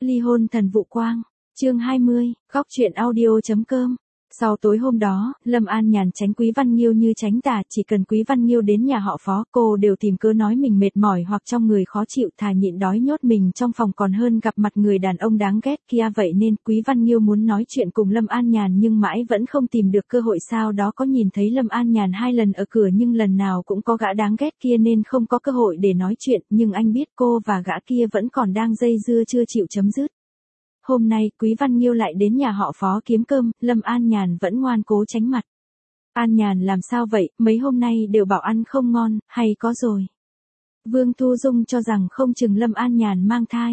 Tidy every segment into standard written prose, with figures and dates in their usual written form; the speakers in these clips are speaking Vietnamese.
Ly hôn thần vụ quang, chương 20, góc truyện audio.com. Sau tối hôm đó, Lâm An Nhàn tránh Quý Văn Nghiêu như tránh tà, chỉ cần Quý Văn Nghiêu đến nhà họ Phó, cô đều tìm cớ nói mình mệt mỏi hoặc trong người khó chịu, thà nhịn đói nhốt mình trong phòng còn hơn gặp mặt người đàn ông đáng ghét kia. Vậy nên Quý Văn Nghiêu muốn nói chuyện cùng Lâm An Nhàn nhưng mãi vẫn không tìm được cơ hội. Sau đó có nhìn thấy Lâm An Nhàn 2 lần ở cửa nhưng lần nào cũng có gã đáng ghét kia nên không có cơ hội để nói chuyện, nhưng anh biết cô và gã kia vẫn còn đang dây dưa chưa chịu chấm dứt. Hôm nay Quý Văn Nghiêu lại đến nhà họ Phó kiếm cơm, Lâm An Nhàn vẫn ngoan cố tránh mặt. An Nhàn làm sao vậy, mấy hôm nay đều bảo ăn không ngon, hay có rồi. Vương Thu Dung cho rằng không chừng Lâm An Nhàn mang thai.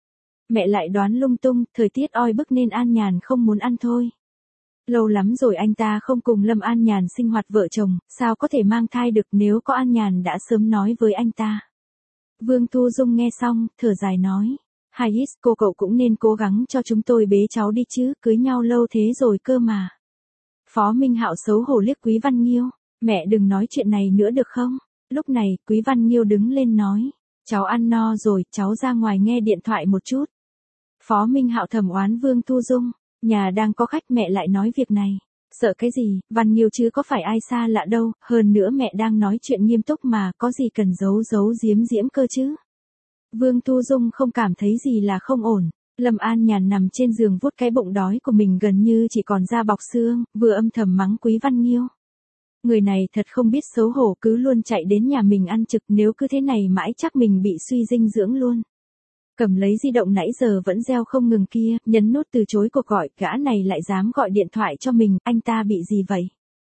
Mẹ lại đoán lung tung, thời tiết oi bức nên An Nhàn không muốn ăn thôi. Lâu lắm rồi anh ta không cùng Lâm An Nhàn sinh hoạt vợ chồng, sao có thể mang thai được, nếu có An Nhàn đã sớm nói với anh ta. Vương Thu Dung nghe xong, thở dài nói. Hayes, cậu cũng nên cố gắng cho chúng tôi bế cháu đi chứ, cưới nhau lâu thế rồi cơ mà. Phó Minh Hạo xấu hổ liếc Quý Văn Nghiêu, mẹ đừng nói chuyện này nữa được không? Lúc này, Quý Văn Nghiêu đứng lên nói, cháu ăn no rồi, cháu ra ngoài nghe điện thoại một chút. Phó Minh Hạo thầm oán Vương Thu Dung, nhà đang có khách mẹ lại nói việc này. Sợ cái gì, Văn Nghiêu chứ có phải ai xa lạ đâu, hơn nữa mẹ đang nói chuyện nghiêm túc mà, có gì cần giấu giếm cơ chứ. Vương Thu Dung không cảm thấy gì là không ổn. Lâm An Nhàn nằm trên giường vuốt cái bụng đói của mình gần như chỉ còn da bọc xương, vừa âm thầm mắng Quý Văn Nghiêu. Người này thật không biết xấu hổ, cứ luôn chạy đến nhà mình ăn trực, nếu cứ thế này mãi chắc mình bị suy dinh dưỡng luôn. Cầm lấy di động nãy giờ vẫn reo không ngừng kia, nhấn nút từ chối cuộc gọi, gã này lại dám gọi điện thoại cho mình, anh ta bị gì vậy?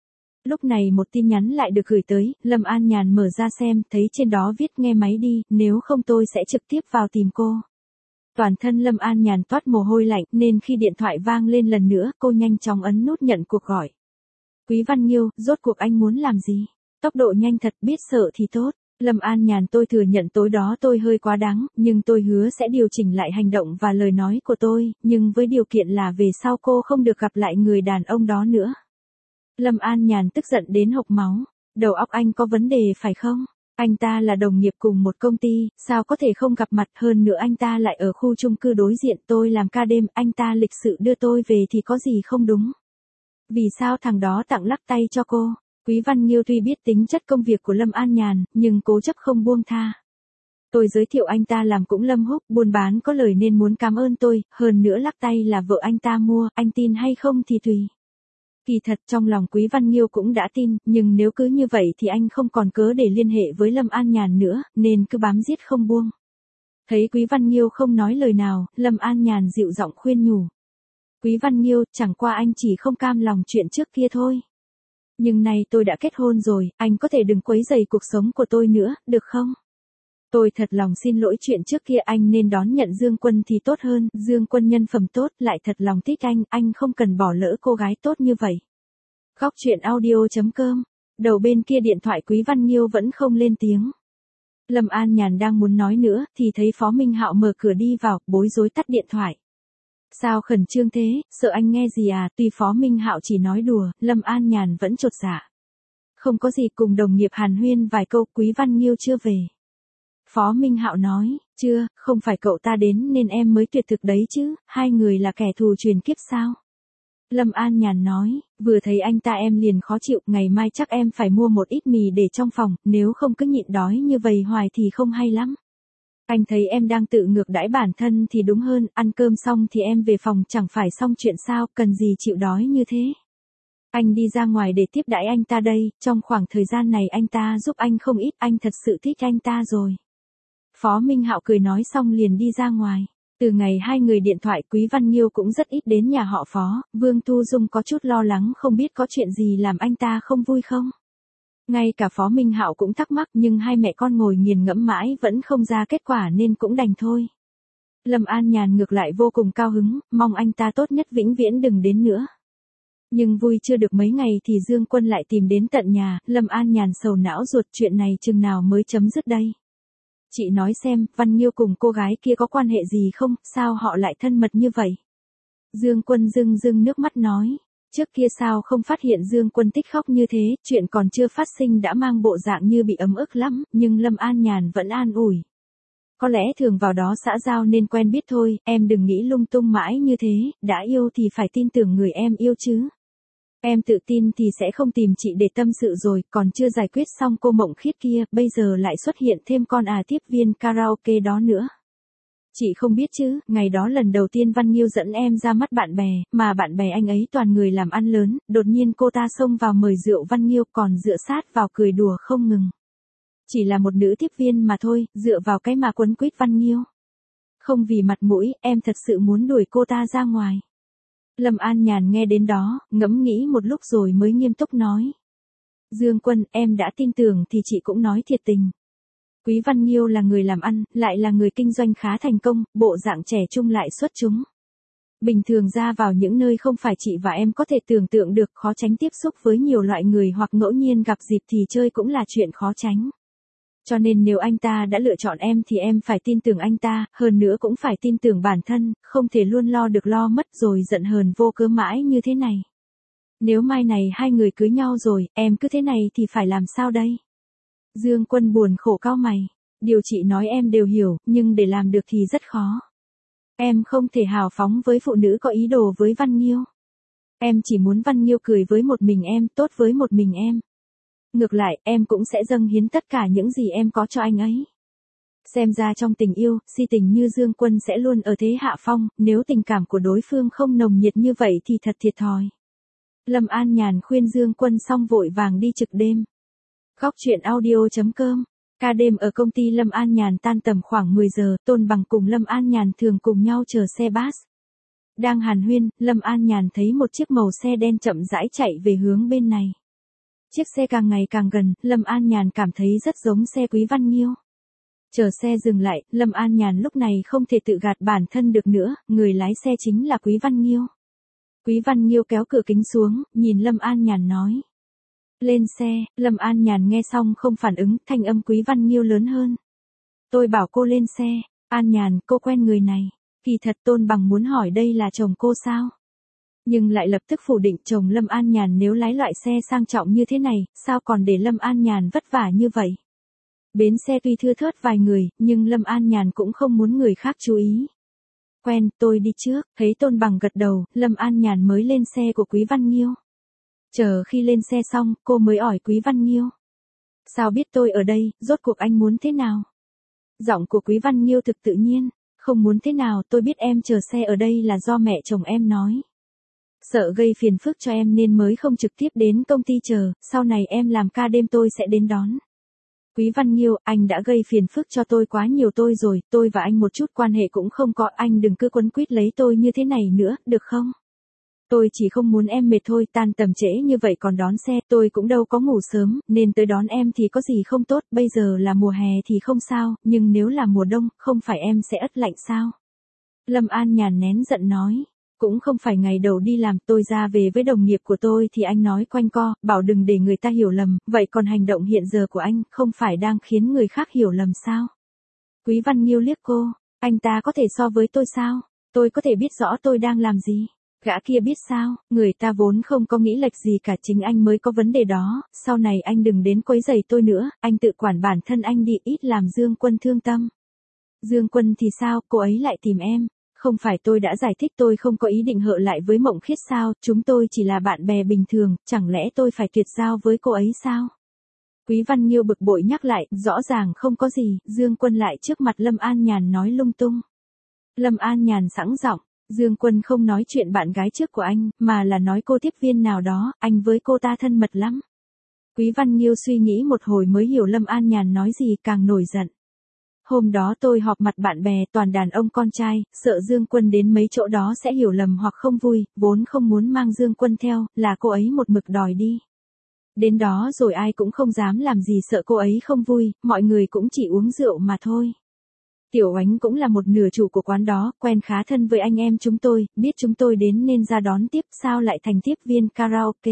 Lúc này một tin nhắn lại được gửi tới, Lâm An Nhàn mở ra xem, thấy trên đó viết nghe máy đi, nếu không tôi sẽ trực tiếp vào tìm cô. Toàn thân Lâm An Nhàn toát mồ hôi lạnh, nên khi điện thoại vang lên lần nữa, cô nhanh chóng ấn nút nhận cuộc gọi. Quý Văn Nghiêu, rốt cuộc anh muốn làm gì? Tốc độ nhanh thật, biết sợ thì tốt. Lâm An Nhàn, tôi thừa nhận tối đó tôi hơi quá đáng, nhưng tôi hứa sẽ điều chỉnh lại hành động và lời nói của tôi, nhưng với điều kiện là về sau cô không được gặp lại người đàn ông đó nữa. Lâm An Nhàn tức giận đến hộc máu. Đầu óc anh có vấn đề phải không? Anh ta là đồng nghiệp cùng một công ty, sao có thể không gặp mặt, hơn nữa anh ta lại ở khu chung cư đối diện, tôi làm ca đêm, anh ta lịch sự đưa tôi về thì có gì không đúng? Vì sao thằng đó tặng lắc tay cho cô? Quý Văn Nghiêu tuy biết tính chất công việc của Lâm An Nhàn, nhưng cố chấp không buông tha. Tôi giới thiệu anh ta làm cũng Lâm Húc, buôn bán có lời nên muốn cảm ơn tôi, hơn nữa lắc tay là vợ anh ta mua, anh tin hay không thì tùy. Kỳ thật trong lòng Quý Văn Nghiêu cũng đã tin, nhưng nếu cứ như vậy thì anh không còn cớ để liên hệ với Lâm An Nhàn nữa, nên cứ bám giết không buông. Thấy Quý Văn Nghiêu không nói lời nào, Lâm An Nhàn dịu giọng khuyên nhủ. Quý Văn Nghiêu, chẳng qua anh chỉ không cam lòng chuyện trước kia thôi. Nhưng nay tôi đã kết hôn rồi, anh có thể đừng quấy rầy cuộc sống của tôi nữa, được không? Tôi thật lòng xin lỗi chuyện trước kia, anh nên đón nhận Dương Quân thì tốt hơn, Dương Quân nhân phẩm tốt, lại thật lòng thích anh không cần bỏ lỡ cô gái tốt như vậy. Góc truyện audio.com. Đầu bên kia điện thoại Quý Văn Nghiêu vẫn không lên tiếng. Lâm An Nhàn đang muốn nói nữa, thì thấy Phó Minh Hạo mở cửa đi vào, bối rối tắt điện thoại. Sao khẩn trương thế, sợ anh nghe gì à? Tuy Phó Minh Hạo chỉ nói đùa, Lâm An Nhàn vẫn chột dạ. Không có gì, cùng đồng nghiệp hàn huyên vài câu, Quý Văn Nghiêu chưa về. Phó Minh Hạo nói, chưa, không phải cậu ta đến nên em mới tuyệt thực đấy chứ, hai người là kẻ thù truyền kiếp sao? Lâm An Nhàn nói, vừa thấy anh ta em liền khó chịu, ngày mai chắc em phải mua một ít mì để trong phòng, nếu không cứ nhịn đói như vậy hoài thì không hay lắm. Anh thấy em đang tự ngược đãi bản thân thì đúng hơn, ăn cơm xong thì em về phòng chẳng phải xong chuyện sao, cần gì chịu đói như thế. Anh đi ra ngoài để tiếp đãi anh ta đây, trong khoảng thời gian này anh ta giúp anh không ít, anh thật sự thích anh ta rồi. Phó Minh Hạo cười nói xong liền đi ra ngoài. Từ ngày hai người điện thoại, Quý Văn Nghiêu cũng rất ít đến nhà họ Phó, Vương Thu Dung có chút lo lắng không biết có chuyện gì làm anh ta không vui không. Ngay cả Phó Minh Hạo cũng thắc mắc nhưng hai mẹ con ngồi nghiền ngẫm mãi vẫn không ra kết quả nên cũng đành thôi. Lâm An Nhàn ngược lại vô cùng cao hứng, mong anh ta tốt nhất vĩnh viễn đừng đến nữa. Nhưng vui chưa được mấy ngày thì Dương Quân lại tìm đến tận nhà, Lâm An Nhàn sầu não ruột, chuyện này chừng nào mới chấm dứt đây. Chị nói xem, Văn Nghiêu cùng cô gái kia có quan hệ gì không, sao họ lại thân mật như vậy? Dương Quân rưng nước mắt nói, trước kia sao không phát hiện Dương Quân tích khóc như thế, chuyện còn chưa phát sinh đã mang bộ dạng như bị ấm ức lắm, nhưng Lâm An Nhàn vẫn an ủi. Có lẽ thường vào đó xã giao nên quen biết thôi, em đừng nghĩ lung tung mãi như thế, đã yêu thì phải tin tưởng người em yêu chứ. Em tự tin thì sẽ không tìm chị để tâm sự rồi, còn chưa giải quyết xong cô Mộng Khiết kia, bây giờ lại xuất hiện thêm con tiếp viên karaoke đó nữa. Chị không biết chứ, ngày đó lần đầu tiên Văn Nhiêu dẫn em ra mắt bạn bè, mà bạn bè anh ấy toàn người làm ăn lớn, đột nhiên cô ta xông vào mời rượu Văn Nhiêu còn dựa sát vào cười đùa không ngừng. Chỉ là một nữ tiếp viên mà thôi, dựa vào cái mà quấn quýt Văn Nhiêu. Không vì mặt mũi, em thật sự muốn đuổi cô ta ra ngoài. Lâm An Nhàn nghe đến đó, ngẫm nghĩ một lúc rồi mới nghiêm túc nói. Dương Quân, em đã tin tưởng thì chị cũng nói thiệt tình. Quý Văn Nhiêu là người làm ăn, lại là người kinh doanh khá thành công, bộ dạng trẻ trung lại xuất chúng. Bình thường ra vào những nơi không phải chị và em có thể tưởng tượng được, khó tránh tiếp xúc với nhiều loại người hoặc ngẫu nhiên gặp dịp thì chơi cũng là chuyện khó tránh. Cho nên nếu anh ta đã lựa chọn em thì em phải tin tưởng anh ta, hơn nữa cũng phải tin tưởng bản thân, không thể luôn lo được lo mất rồi giận hờn vô cớ mãi như thế này. Nếu mai này hai người cưới nhau rồi, em cứ thế này thì phải làm sao đây? Dương Quân buồn khổ cau mày. Điều chị nói em đều hiểu, nhưng để làm được thì rất khó. Em không thể hào phóng với phụ nữ có ý đồ với Văn Nhiêu. Em chỉ muốn Văn Nhiêu cười với một mình em, tốt với một mình em. Ngược lại, em cũng sẽ dâng hiến tất cả những gì em có cho anh ấy. Xem ra trong tình yêu, si tình như Dương Quân sẽ luôn ở thế hạ phong, nếu tình cảm của đối phương không nồng nhiệt như vậy thì thật thiệt thòi. Lâm An Nhàn khuyên Dương Quân xong vội vàng đi trực đêm. Góc truyện audio.com. Ca đêm ở công ty Lâm An Nhàn tan tầm khoảng 10 giờ, Tôn Bằng cùng Lâm An Nhàn thường cùng nhau chờ xe bus. Đang hàn huyên, Lâm An Nhàn thấy một chiếc màu xe đen chậm rãi chạy về hướng bên này. Chiếc xe càng ngày càng gần, Lâm An Nhàn cảm thấy rất giống xe Quý Văn Nhiêu. Chờ xe dừng lại, Lâm An Nhàn lúc này không thể tự gạt bản thân được nữa, người lái xe chính là Quý Văn Nhiêu. Quý Văn Nhiêu kéo cửa kính xuống, nhìn Lâm An Nhàn nói. Lên xe, Lâm An Nhàn nghe xong không phản ứng, thanh âm Quý Văn Nhiêu lớn hơn. Tôi bảo cô lên xe, An Nhàn, cô quen người này. Kỳ thật Tôn Bằng muốn hỏi đây là chồng cô sao? Nhưng lại lập tức phủ định chồng Lâm An Nhàn nếu lái loại xe sang trọng như thế này, sao còn để Lâm An Nhàn vất vả như vậy? Bến xe tuy thưa thớt vài người, nhưng Lâm An Nhàn cũng không muốn người khác chú ý. Quen, tôi đi trước, thấy Tôn Bằng gật đầu, Lâm An Nhàn mới lên xe của Quý Văn Nhiêu. Chờ khi lên xe xong, cô mới hỏi Quý Văn Nhiêu. Sao biết tôi ở đây, rốt cuộc anh muốn thế nào? Giọng của Quý Văn Nhiêu thực tự nhiên, không muốn thế nào, tôi biết em chờ xe ở đây là do mẹ chồng em nói. Sợ gây phiền phức cho em nên mới không trực tiếp đến công ty chờ, sau này em làm ca đêm tôi sẽ đến đón. Quý Văn Nhiêu, anh đã gây phiền phức cho tôi quá nhiều rồi, tôi và anh một chút quan hệ cũng không có, anh đừng cứ quấn quýt lấy tôi như thế này nữa, được không? Tôi chỉ không muốn em mệt thôi, tan tầm trễ như vậy còn đón xe, tôi cũng đâu có ngủ sớm, nên tới đón em thì có gì không tốt, bây giờ là mùa hè thì không sao, nhưng nếu là mùa đông, không phải em sẽ ất lạnh sao? Lâm An Nhàn nén giận nói. Cũng không phải ngày đầu đi làm, tôi ra về với đồng nghiệp của tôi thì anh nói quanh co, bảo đừng để người ta hiểu lầm, vậy còn hành động hiện giờ của anh, không phải đang khiến người khác hiểu lầm sao? Quý Văn Nhiêu liếc cô, anh ta có thể so với tôi sao? Tôi có thể biết rõ tôi đang làm gì? Gã kia biết sao, người ta vốn không có nghĩ lệch gì cả, chính anh mới có vấn đề đó, sau này anh đừng đến quấy rầy tôi nữa, anh tự quản bản thân anh đi, ít làm Dương Quân thương tâm. Dương Quân thì sao, cô ấy lại tìm em? Không phải tôi đã giải thích tôi không có ý định hợ lại với Mộng Khiết sao, chúng tôi chỉ là bạn bè bình thường, chẳng lẽ tôi phải tuyệt giao với cô ấy sao? Quý Văn Nhiêu bực bội nhắc lại, rõ ràng không có gì, Dương Quân lại trước mặt Lâm An Nhàn nói lung tung. Lâm An Nhàn sẵn giọng, Dương Quân không nói chuyện bạn gái trước của anh, mà là nói cô tiếp viên nào đó, anh với cô ta thân mật lắm. Quý Văn Nhiêu suy nghĩ một hồi mới hiểu Lâm An Nhàn nói gì, càng nổi giận. Hôm đó tôi họp mặt bạn bè toàn đàn ông con trai, sợ Dương Quân đến mấy chỗ đó sẽ hiểu lầm hoặc không vui, vốn không muốn mang Dương Quân theo, là cô ấy một mực đòi đi. Đến đó rồi ai cũng không dám làm gì sợ cô ấy không vui, mọi người cũng chỉ uống rượu mà thôi. Tiểu Ánh cũng là một nửa chủ của quán đó, quen khá thân với anh em chúng tôi, biết chúng tôi đến nên ra đón tiếp, sao lại thành tiếp viên karaoke.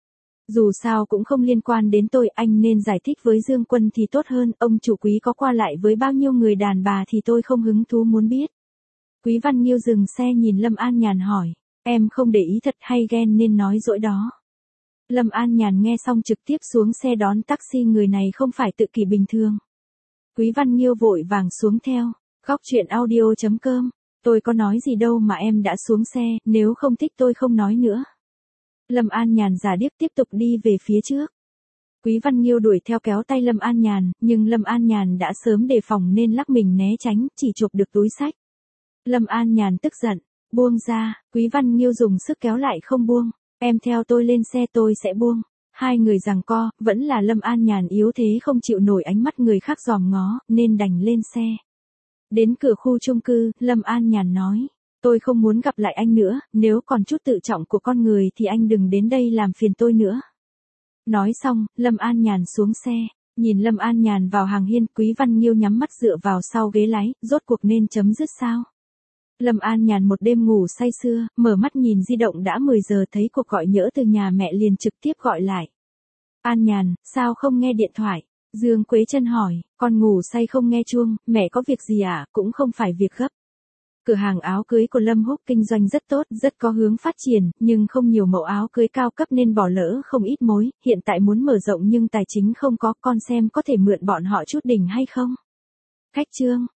Dù sao cũng không liên quan đến tôi, anh nên giải thích với Dương Quân thì tốt hơn, ông chủ Quý có qua lại với bao nhiêu người đàn bà thì tôi không hứng thú muốn biết. Quý Văn Nhiêu dừng xe nhìn Lâm An Nhàn hỏi, em không để ý thật hay ghen nên nói dỗi đó. Lâm An Nhàn nghe xong trực tiếp xuống xe đón taxi, người này không phải tự kỷ bình thường. Quý Văn Nhiêu vội vàng xuống theo. Góc chuyện audio.com. Tôi có nói gì đâu mà em đã xuống xe, nếu không thích tôi không nói nữa. Lâm An Nhàn giả điếc tiếp tục đi về phía trước. Quý Văn Nghiêu đuổi theo kéo tay Lâm An Nhàn, nhưng Lâm An Nhàn đã sớm đề phòng nên lắc mình né tránh, chỉ chụp được túi xách. Lâm An Nhàn tức giận, buông ra, Quý Văn Nghiêu dùng sức kéo lại không buông. Em theo tôi lên xe tôi sẽ buông. Hai người giằng co, vẫn là Lâm An Nhàn yếu thế không chịu nổi ánh mắt người khác dòm ngó, nên đành lên xe. Đến cửa khu chung cư, Lâm An Nhàn nói, tôi không muốn gặp lại anh nữa, nếu còn chút tự trọng của con người thì anh đừng đến đây làm phiền tôi nữa. Nói xong, Lâm An Nhàn xuống xe, nhìn Lâm An Nhàn vào hàng hiên, Quý Văn Nghiêu nhắm mắt dựa vào sau ghế lái, rốt cuộc nên chấm dứt sao? Lâm An Nhàn một đêm ngủ say sưa, mở mắt nhìn di động đã 10 giờ thấy cuộc gọi nhỡ từ nhà mẹ liền trực tiếp gọi lại. An Nhàn, sao không nghe điện thoại? Dương Quế Trân hỏi, con ngủ say không nghe chuông, mẹ có việc gì à, cũng không phải việc gấp. Cửa hàng áo cưới của Lâm Húc kinh doanh rất tốt, rất có hướng phát triển, nhưng không nhiều mẫu áo cưới cao cấp nên bỏ lỡ không ít mối, hiện tại muốn mở rộng nhưng tài chính không có, con xem có thể mượn bọn họ chút đỉnh hay không? Khách trương,